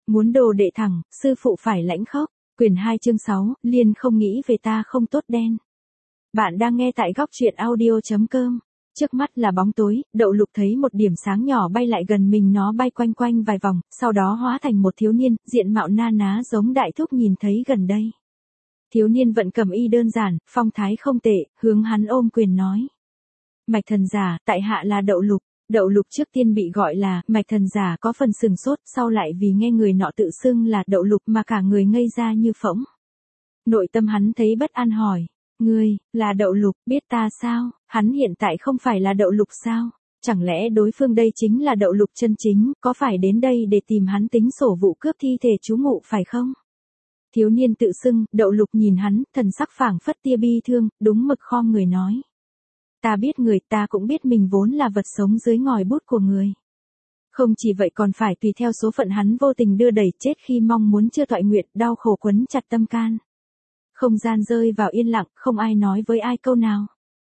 Muốn đồ đệ thẳng, sư phụ phải lãnh khốc. Quyển 2 chương 6, Liên không nghĩ về ta không tốt đen. Bạn đang nghe tại góc truyện audio.com. Trước mắt là bóng tối, Đậu Lục thấy một điểm sáng nhỏ bay lại gần mình, nó bay quanh quanh vài vòng, sau đó hóa thành một thiếu niên, diện mạo na ná giống đại thúc nhìn thấy gần đây. Thiếu niên vận cẩm y đơn giản, phong thái không tệ, hướng hắn ôm quyền nói. Mạch thần giả, tại hạ là Đậu Lục. Đậu Lục trước tiên bị gọi là Mạch thần giả có phần sừng sốt, sau lại vì nghe người nọ tự xưng là Đậu Lục mà cả người ngây ra như phỗng. Nội tâm hắn thấy bất an hỏi, ngươi, là Đậu Lục, biết ta sao? Hắn hiện tại không phải là Đậu Lục sao? Chẳng lẽ đối phương đây chính là Đậu Lục chân chính, có phải đến đây để tìm hắn tính sổ vụ cướp thi thể chú ngụ phải không? Thiếu niên tự xưng, Đậu Lục nhìn hắn, thần sắc phảng phất tia bi thương, đúng mực khom người nói. Ta biết người, ta cũng biết mình vốn là vật sống dưới ngòi bút của người. Không chỉ vậy còn phải tùy theo số phận hắn vô tình đưa đẩy chết khi mong muốn chưa toại nguyện, đau khổ quấn chặt tâm can. Không gian rơi vào yên lặng, không ai nói với ai câu nào.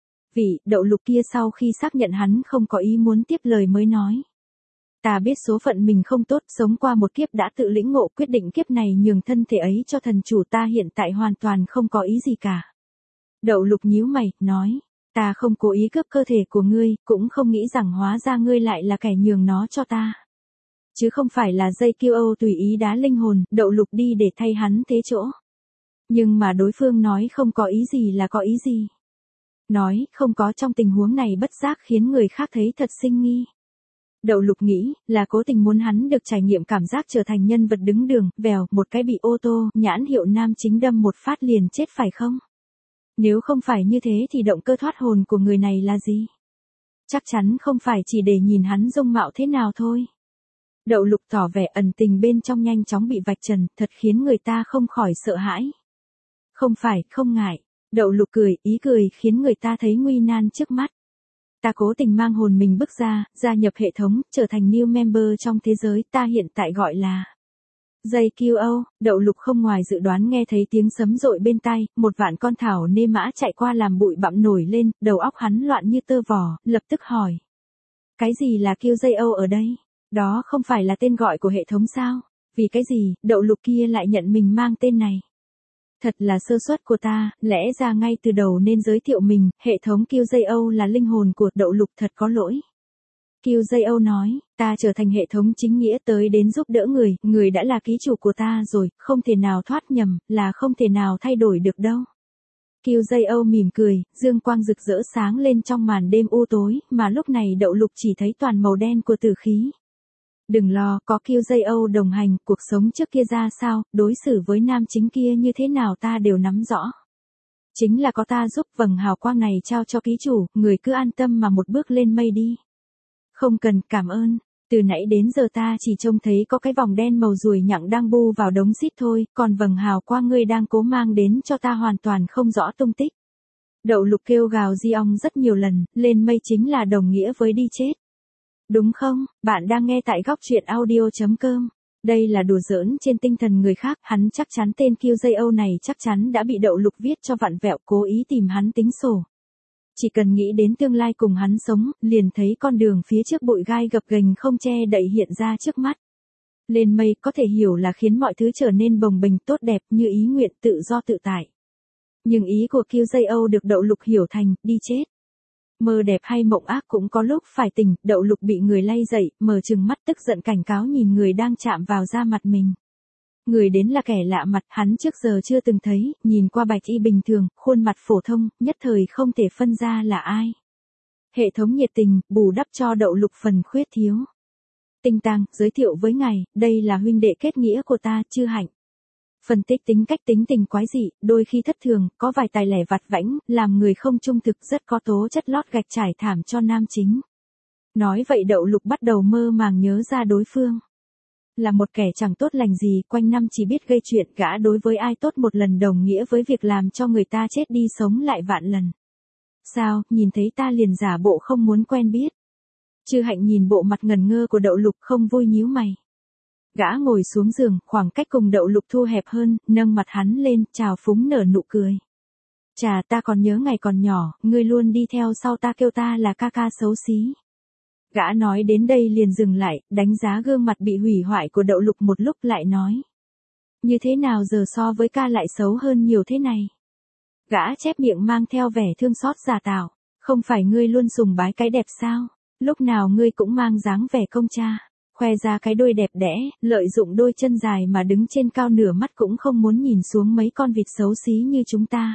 Vị Đậu Lục kia sau khi xác nhận hắn không có ý muốn tiếp lời mới nói. Ta biết số phận mình không tốt, sống qua một kiếp đã tự lĩnh ngộ, quyết định kiếp này nhường thân thể ấy cho thần chủ, ta hiện tại hoàn toàn không có ý gì cả. Đậu Lục nhíu mày, nói. Ta không cố ý cướp cơ thể của ngươi, cũng không nghĩ rằng hóa ra ngươi lại là kẻ nhường nó cho ta. Chứ không phải là dây kiêu Âu tùy ý đá linh hồn, Đậu Lục đi để thay hắn thế chỗ. Nhưng mà đối phương nói không có ý gì là có ý gì. Nói không có trong tình huống này bất giác khiến người khác thấy thật sinh nghi. Đậu Lục nghĩ là cố tình muốn hắn được trải nghiệm cảm giác trở thành nhân vật đứng đường, vèo, một cái bị ô tô, nhãn hiệu nam chính đâm một phát liền chết phải không? Nếu không phải như thế thì động cơ thoát hồn của người này là gì? Chắc chắn không phải chỉ để nhìn hắn dung mạo thế nào thôi. Đậu Lục tỏ vẻ ẩn tình bên trong nhanh chóng bị vạch trần, thật khiến người ta không khỏi sợ hãi. Không phải, không ngại. Đậu Lục cười, ý cười khiến người ta thấy nguy nan trước mắt. Ta cố tình mang hồn mình bước ra, gia nhập hệ thống, trở thành new member trong thế giới, ta hiện tại gọi là dây QO. Đậu Lục không ngoài dự đoán nghe thấy tiếng sấm rội bên tai, một vạn con thảo nê mã chạy qua làm bụi bặm nổi lên, đầu óc hắn loạn như tơ vò, lập tức hỏi. Cái gì là QJO ở đây? Đó không phải là tên gọi của hệ thống sao? Vì cái gì, Đậu Lục kia lại nhận mình mang tên này? Thật là sơ suất của ta, lẽ ra ngay từ đầu nên giới thiệu mình, hệ thống QJO là linh hồn của Đậu Lục, thật có lỗi. QJO nói, ta trở thành hệ thống chính nghĩa tới đến giúp đỡ người, người đã là ký chủ của ta rồi, không thể nào thoát nhầm, là không thể nào thay đổi được đâu. QJO mỉm cười, dương quang rực rỡ sáng lên trong màn đêm u tối, mà lúc này Đậu Lục chỉ thấy toàn màu đen của tử khí. Đừng lo, có QJO đồng hành, cuộc sống trước kia ra sao, đối xử với nam chính kia như thế nào ta đều nắm rõ. Chính là có ta giúp, vầng hào quang này trao cho ký chủ, người cứ an tâm mà một bước lên mây đi. Không cần, cảm ơn. Từ nãy đến giờ ta chỉ trông thấy có cái vòng đen màu ruồi nhặng đang bu vào đống xít thôi, còn vầng hào quang ngươi đang cố mang đến cho ta hoàn toàn không rõ tung tích. Đậu Lục kêu gào di ong rất nhiều lần, lên mây chính là đồng nghĩa với đi chết. Đúng không? Bạn đang nghe tại góc truyện audio.com. Đây là đùa giỡn trên tinh thần người khác, hắn chắc chắn tên QJO này chắc chắn đã bị Đậu Lục viết cho vặn vẹo, cố ý tìm hắn tính sổ. Chỉ cần nghĩ đến tương lai cùng hắn sống, liền thấy con đường phía trước bụi gai gập ghềnh không che đậy hiện ra trước mắt. Lên mây có thể hiểu là khiến mọi thứ trở nên bồng bềnh tốt đẹp như ý nguyện, tự do tự tại. Nhưng ý của QJO được Đậu Lục hiểu thành, đi chết. Mơ đẹp hay mộng ác cũng có lúc phải tỉnh, Đậu Lục bị người lay dậy, mở trừng mắt tức giận cảnh cáo nhìn người đang chạm vào da mặt mình. Người đến là kẻ lạ mặt, hắn trước giờ chưa từng thấy, nhìn qua bạch y bình thường, khuôn mặt phổ thông, nhất thời không thể phân ra là ai. Hệ thống nhiệt tình, bù đắp cho Đậu Lục phần khuyết thiếu. Tinh Tang, giới thiệu với ngài, đây là huynh đệ kết nghĩa của ta, Chư Hạnh. Phân tích tính cách tính tình quái dị, đôi khi thất thường, có vài tài lẻ vặt vãnh, làm người không trung thực, rất có tố chất lót gạch trải thảm cho nam chính. Nói vậy Đậu Lục bắt đầu mơ màng nhớ ra đối phương. Là một kẻ chẳng tốt lành gì, quanh năm chỉ biết gây chuyện, gã đối với ai tốt một lần đồng nghĩa với việc làm cho người ta chết đi sống lại vạn lần. Sao, nhìn thấy ta liền giả bộ không muốn quen biết. Chư Hạnh nhìn bộ mặt ngần ngơ của Đậu Lục không vui nhíu mày. Gã ngồi xuống giường, khoảng cách cùng Đậu Lục thu hẹp hơn, nâng mặt hắn lên, chào phúng nở nụ cười. Chà, ta còn nhớ ngày còn nhỏ, ngươi luôn đi theo sau ta kêu ta là ca ca xấu xí. Gã nói đến đây liền dừng lại, đánh giá gương mặt bị hủy hoại của Đậu Lục một lúc lại nói. Như thế nào giờ so với ca lại xấu hơn nhiều thế này? Gã chép miệng mang theo vẻ thương xót giả tạo. Không phải ngươi luôn sùng bái cái đẹp sao? Lúc nào ngươi cũng mang dáng vẻ công cha. Khoe ra cái đôi đẹp đẽ, lợi dụng đôi chân dài mà đứng trên cao nửa mắt cũng không muốn nhìn xuống mấy con vịt xấu xí như chúng ta.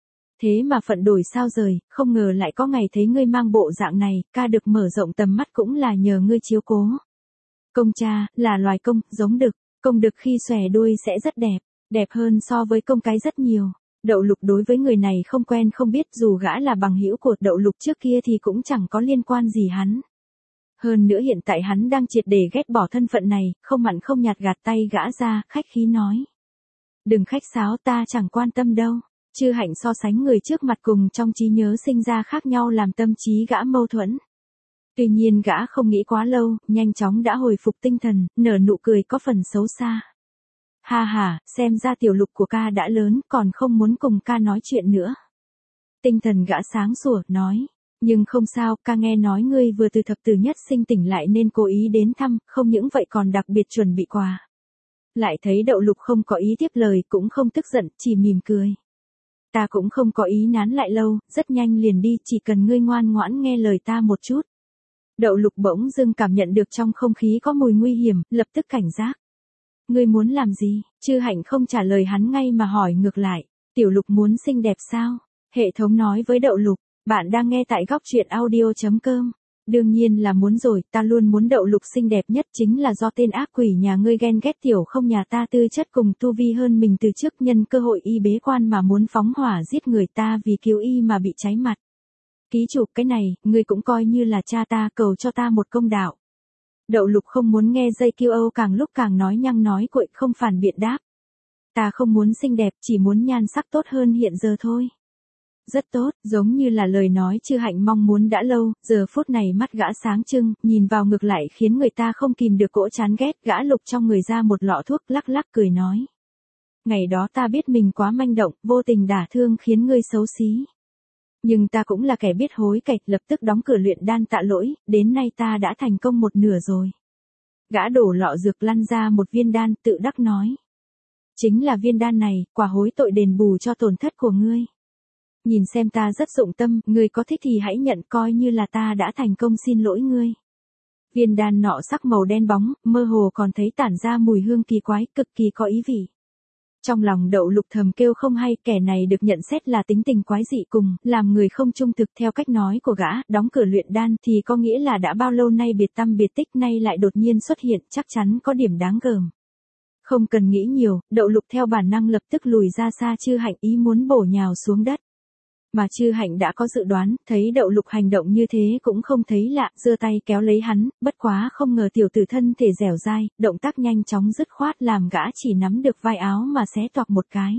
Thế mà phận đổi sao rời, không ngờ lại có ngày thấy ngươi mang bộ dạng này, ca được mở rộng tầm mắt cũng là nhờ ngươi chiếu cố. Công cha, là loài công, giống đực, công đực khi xòe đuôi sẽ rất đẹp, đẹp hơn so với công cái rất nhiều. Đậu Lục đối với người này không quen không biết, dù gã là bằng hữu của Đậu Lục trước kia thì cũng chẳng có liên quan gì hắn. Hơn nữa hiện tại hắn đang triệt để ghét bỏ thân phận này, không mặn không nhạt gạt tay gã ra, khách khí nói. Đừng khách sáo, ta chẳng quan tâm đâu. Chư Hạnh so sánh người trước mặt cùng trong trí nhớ sinh ra khác nhau làm tâm trí gã mâu thuẫn. Tuy nhiên gã không nghĩ quá lâu, nhanh chóng đã hồi phục tinh thần, nở nụ cười có phần xấu xa. Ha ha, xem ra tiểu Lục của ca đã lớn, còn không muốn cùng ca nói chuyện nữa. Tinh thần gã sáng sủa, nói. Nhưng không sao, ca nghe nói ngươi vừa từ thập tử nhất sinh tỉnh lại nên cố ý đến thăm, không những vậy còn đặc biệt chuẩn bị quà. Lại thấy Đậu Lục không có ý tiếp lời, cũng không tức giận, chỉ mỉm cười. Ta cũng không có ý nán lại lâu, rất nhanh liền đi, chỉ cần ngươi ngoan ngoãn nghe lời ta một chút. Đậu Lục bỗng dưng cảm nhận được trong không khí có mùi nguy hiểm, lập tức cảnh giác. Ngươi muốn làm gì? Chư Hạnh không trả lời hắn ngay mà hỏi ngược lại. Tiểu Lục muốn xinh đẹp sao? Hệ thống nói với Đậu Lục. Bạn đang nghe tại góc truyện audio.com. Đương nhiên là muốn rồi, ta luôn muốn Đậu Lục xinh đẹp nhất, chính là do tên ác quỷ nhà ngươi ghen ghét tiểu không nhà ta tư chất cùng tu vi hơn mình từ trước, nhân cơ hội y bế quan mà muốn phóng hỏa giết người ta vì cứu y mà bị cháy mặt. Ký chủ, cái này, ngươi cũng coi như là cha ta, cầu cho ta một công đạo. Đậu Lục không muốn nghe dây kêu âu, càng lúc càng nói nhăng nói cuội, không phản biện đáp. Ta không muốn xinh đẹp, chỉ muốn nhan sắc tốt hơn hiện giờ thôi. Rất tốt, giống như là lời nói Chư Hạnh mong muốn đã lâu, giờ phút này mắt gã sáng trưng, nhìn vào ngược lại khiến người ta không kìm được cỗ chán ghét, gã lục trong người ra một lọ thuốc, lắc lắc cười nói. Ngày đó ta biết mình quá manh động, vô tình đả thương khiến ngươi xấu xí. Nhưng ta cũng là kẻ biết hối cải, lập tức đóng cửa luyện đan tạ lỗi, đến nay ta đã thành công một nửa rồi. Gã đổ lọ dược lăn ra một viên đan, tự đắc nói. Chính là viên đan này, quả hối tội đền bù cho tổn thất của ngươi. Nhìn xem ta rất dụng tâm, ngươi có thích thì hãy nhận, coi như là ta đã thành công xin lỗi ngươi. Viên đan nọ sắc màu đen bóng, mơ hồ còn thấy tản ra mùi hương kỳ quái, cực kỳ có ý vị. Trong lòng Đậu Lục thầm kêu không hay, kẻ này được nhận xét là tính tình quái dị cùng, làm người không trung thực. Theo cách nói của gã, đóng cửa luyện đan thì có nghĩa là đã bao lâu nay biệt tăm biệt tích, nay lại đột nhiên xuất hiện, chắc chắn có điểm đáng gờm. Không cần nghĩ nhiều, Đậu Lục theo bản năng lập tức lùi ra xa Chư Hạnh, ý muốn bổ nhào xuống đất. Mà Chư Hạnh đã có dự đoán, thấy Đậu Lục hành động như thế cũng không thấy lạ, giơ tay kéo lấy hắn, bất quá không ngờ tiểu tử thân thể dẻo dai, động tác nhanh chóng dứt khoát làm gã chỉ nắm được vai áo mà xé toạc một cái.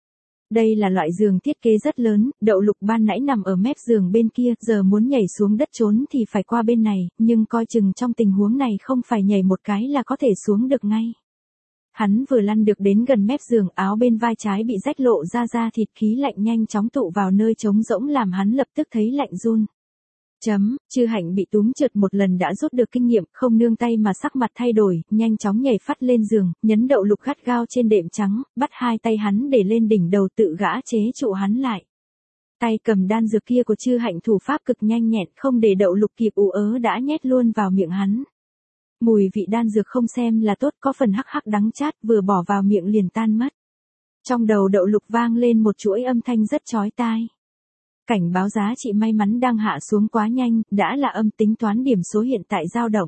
Đây là loại giường thiết kế rất lớn, Đậu Lục ban nãy nằm ở mép giường bên kia, giờ muốn nhảy xuống đất trốn thì phải qua bên này, nhưng coi chừng trong tình huống này không phải nhảy một cái là có thể xuống được ngay. Hắn vừa lăn được đến gần mép giường, áo bên vai trái bị rách lộ ra thịt, khí lạnh nhanh chóng tụ vào nơi trống rỗng làm hắn lập tức thấy lạnh run. Chư Hạnh bị túm trượt một lần đã rút được kinh nghiệm, không nương tay mà sắc mặt thay đổi, nhanh chóng nhảy phắt lên giường, nhấn Đậu Lục gắt gao trên đệm trắng, bắt hai tay hắn để lên đỉnh đầu, tự gã chế trụ hắn lại. Tay cầm đan dược kia của Chư Hạnh thủ pháp cực nhanh nhẹn, không để Đậu Lục kịp ú ớ đã nhét luôn vào miệng hắn. Mùi vị đan dược không xem là tốt, có phần hắc hắc đắng chát, vừa bỏ vào miệng liền tan mất. Trong đầu Đậu Lục vang lên một chuỗi âm thanh rất chói tai. Cảnh báo giá trị may mắn đang hạ xuống quá nhanh, đã là âm, tính toán điểm số hiện tại dao động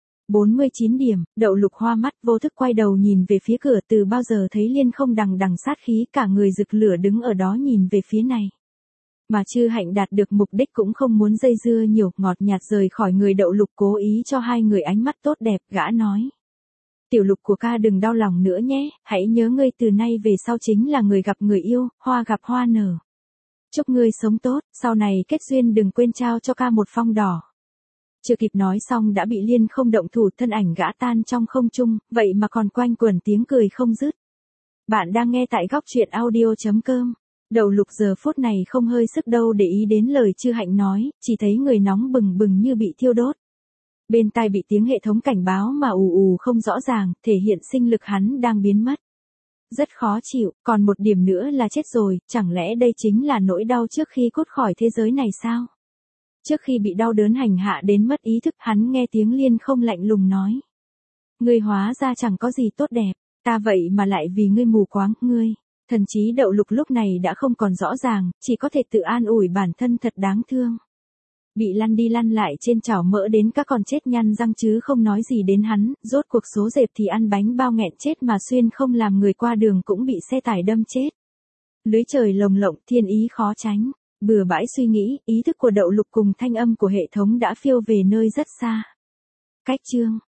49 điểm. Đậu Lục hoa mắt vô thức quay đầu nhìn về phía cửa, từ bao giờ thấy Liên không đằng đằng sát khí, cả người rực lửa đứng ở đó nhìn về phía này. Mà Chư Hạnh đạt được mục đích cũng không muốn dây dưa nhiều, ngọt nhạt rời khỏi người Đậu Lục, cố ý cho hai người ánh mắt tốt đẹp, gã nói. Tiểu Lục của ca đừng đau lòng nữa nhé, hãy nhớ ngươi từ nay về sau chính là người gặp người yêu, hoa gặp hoa nở. Chúc ngươi sống tốt, sau này kết duyên đừng quên trao cho ca một phong đỏ. Chưa kịp nói xong đã bị Liên không động thủ, thân ảnh gã tan trong không trung, vậy mà còn quanh quẩn tiếng cười không dứt. Bạn đang nghe tại góc truyện audio.com. Đậu Lục giờ phút này không hơi sức đâu để ý đến lời Chư Hạnh nói, chỉ thấy người nóng bừng bừng như bị thiêu đốt. Bên tai bị tiếng hệ thống cảnh báo mà ù ù không rõ ràng, thể hiện sinh lực hắn đang biến mất. Rất khó chịu, còn một điểm nữa là chết rồi, chẳng lẽ đây chính là nỗi đau trước khi cốt khỏi thế giới này sao? Trước khi bị đau đớn hành hạ đến mất ý thức, hắn nghe tiếng Liên không lạnh lùng nói. Ngươi hóa ra chẳng có gì tốt đẹp, ta vậy mà lại vì ngươi mù quáng, ngươi. Thần trí Đậu Lục lúc này đã không còn rõ ràng, chỉ có thể tự an ủi bản thân thật đáng thương. Bị lăn đi lăn lại trên chảo mỡ đến các con chết nhăn răng chứ không nói gì đến hắn, rốt cuộc số dẹp thì ăn bánh bao nghẹn chết mà xuyên không làm người qua đường cũng bị xe tải đâm chết. Lưới trời lồng lộng, thiên ý khó tránh. Bừa bãi suy nghĩ, ý thức của Đậu Lục cùng thanh âm của hệ thống đã phiêu về nơi rất xa. Cách chương